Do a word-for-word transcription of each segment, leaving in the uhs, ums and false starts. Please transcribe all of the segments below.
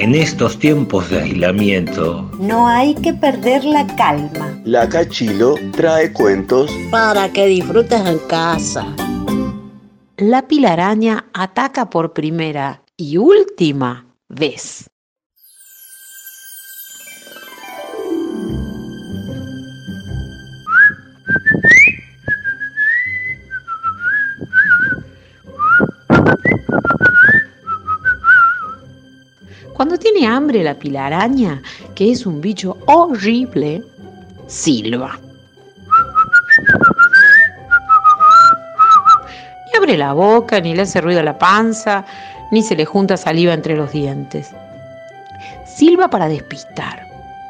En estos tiempos de aislamiento, no hay que perder la calma. La Cachilo trae cuentos para que disfrutes en casa. La pilaraña ataca por primera y última vez. Cuando tiene hambre la pilaraña, que es un bicho horrible, silba. Ni abre la boca, ni le hace ruido a la panza, ni se le junta saliva entre los dientes. Silba para despistar.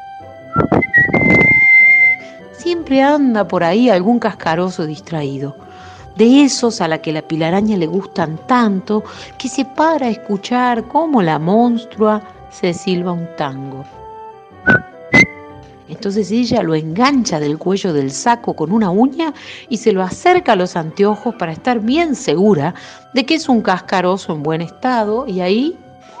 Siempre anda por ahí algún cascaroso distraído. De esos a la que la pilaraña le gustan tanto que se para a escuchar cómo la monstrua se silba un tango. Entonces ella lo engancha del cuello del saco con una uña y se lo acerca a los anteojos para estar bien segura de que es un cascaroso en buen estado, y ahí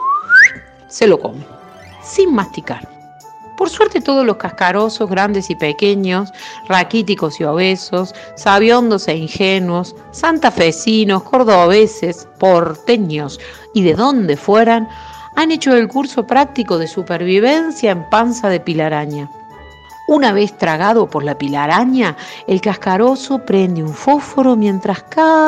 se lo come, sin masticar. Por suerte todos los cascarosos, grandes y pequeños, raquíticos y obesos, sabiondos e ingenuos, santafesinos, cordobeses, porteños y de donde fueran, han hecho el curso práctico de supervivencia en panza de pilaraña. Una vez tragado por la pilaraña, el cascaroso prende un fósforo mientras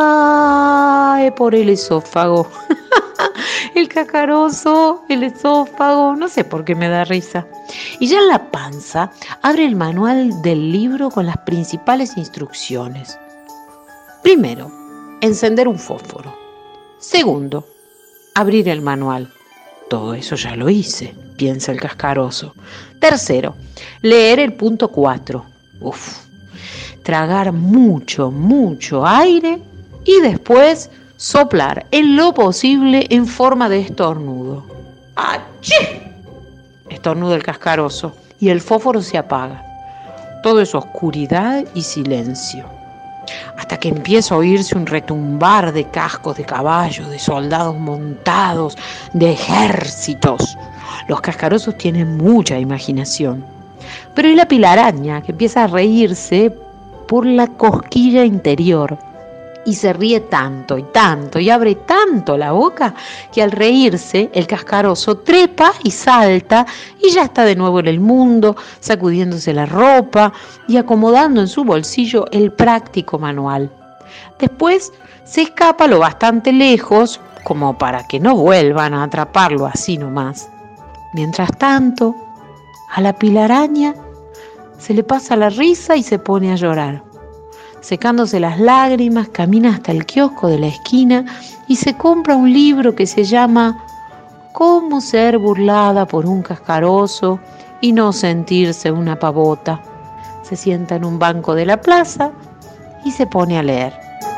cae por el esófago. El cascaroso, el esófago, no sé por qué me da risa. Y ya en la panza abre el manual del libro con las principales instrucciones. Primero, encender un fósforo. Segundo, abrir el manual. Todo eso ya lo hice, piensa el cascaroso. Tercero, leer el punto cuatro. Uf, tragar mucho, mucho aire y después soplar en lo posible en forma de estornudo. ¡Achí! Estornuda el cascaroso y el fósforo se apaga. Todo es oscuridad y silencio. Hasta que empieza a oírse un retumbar de cascos de caballos, de soldados montados, de ejércitos. Los cascarosos tienen mucha imaginación. Pero ¿y la pilaraña, que empieza a reírse por la cosquilla interior? Y se ríe tanto y tanto y abre tanto la boca que al reírse el cascaroso trepa y salta y ya está de nuevo en el mundo, sacudiéndose la ropa y acomodando en su bolsillo el práctico manual. Después se escapa lo bastante lejos como para que no vuelvan a atraparlo así nomás. Mientras tanto, a la pilaraña se le pasa la risa y se pone a llorar. Secándose las lágrimas, camina hasta el kiosco de la esquina y se compra un libro que se llama Cómo ser burlada por un cascaroso y no sentirse una pavota. Se sienta en un banco de la plaza y se pone a leer.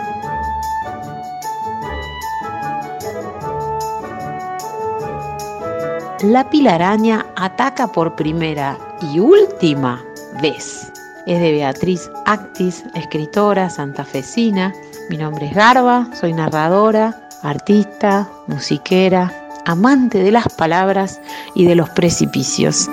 La pilaraña ataca por primera y última vez. Es de Beatriz Actis, escritora santafesina. Mi nombre es Garba, soy narradora, artista, musiquera, amante de las palabras y de los precipicios.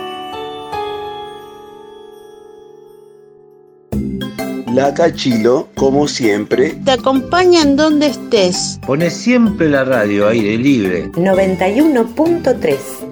La Cachilo, como siempre, te acompaña en donde estés. pone siempre la radio aire libre. noventa y uno punto tres